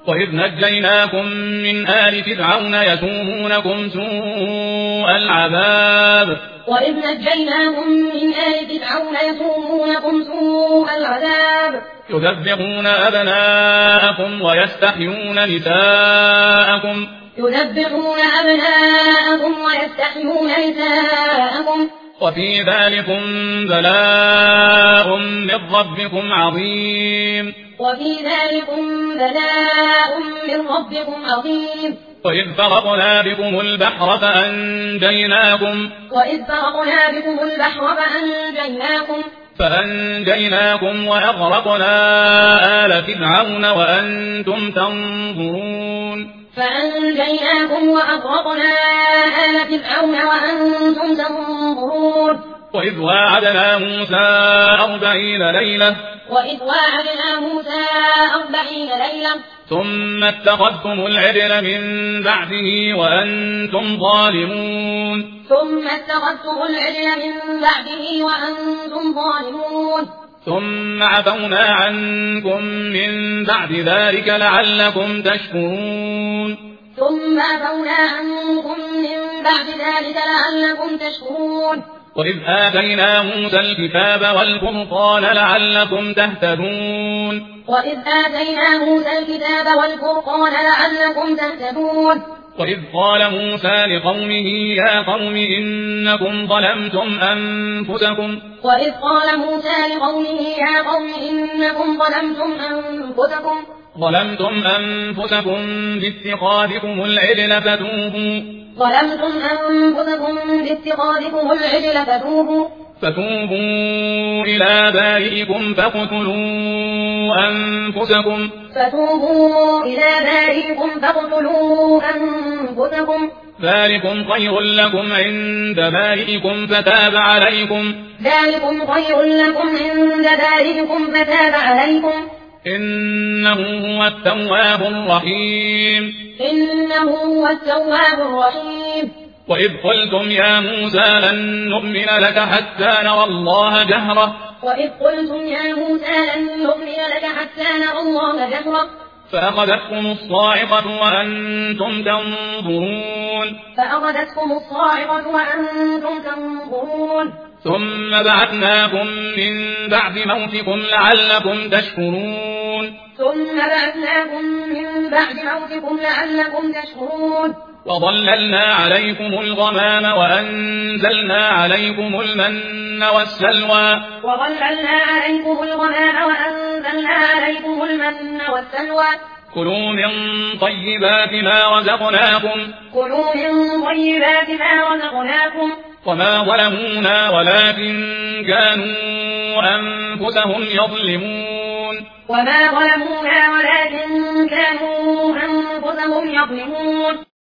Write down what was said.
وإذ نجيناكم من آل فرعون يسومونكم سوء العذاب يذبحون أبناءكم ويستحيون نساءكم وفي ذلكم بلاء من ربكم عظيم وإذ فرقنا بكم البحر فأنجيناكم وأغرقنا آل فرعون وأنتم تنظرون وإذ واعدنا موسى 40 ليلة ثم اتخذتم العجل من بعده وأنتم ظالمون ثم عفونا عنكم من بعد ذلك لعلكم تشكرون وإذ آتينا موسى الكتاب والفرقان لعلكم تهتدون وإذ قال موسى لقومه يا قوم إنكم ظلمتم أنفسكم باتخاذكم العجل فتوبوا إلى بارئكم فاقتلوا أنفسكم ذلكم خير لكم عند بارئكم فتاب عليكم إنه هو التواب الرحيم وإذ قلتم يا موسى لن نؤمن لك حتى نرى الله جهرة فأخذتكم الصاعقة وأنتم تنظرون ثم بعثناكم من بعد موتكم لعلكم تشكرون وظللنا عليكم الغمام وأنزلنا عليكم المن والسلوى كلوا من طيبات ما رزقناكم وما ظلمونا ولكن كانوا أنفسهم يظلمون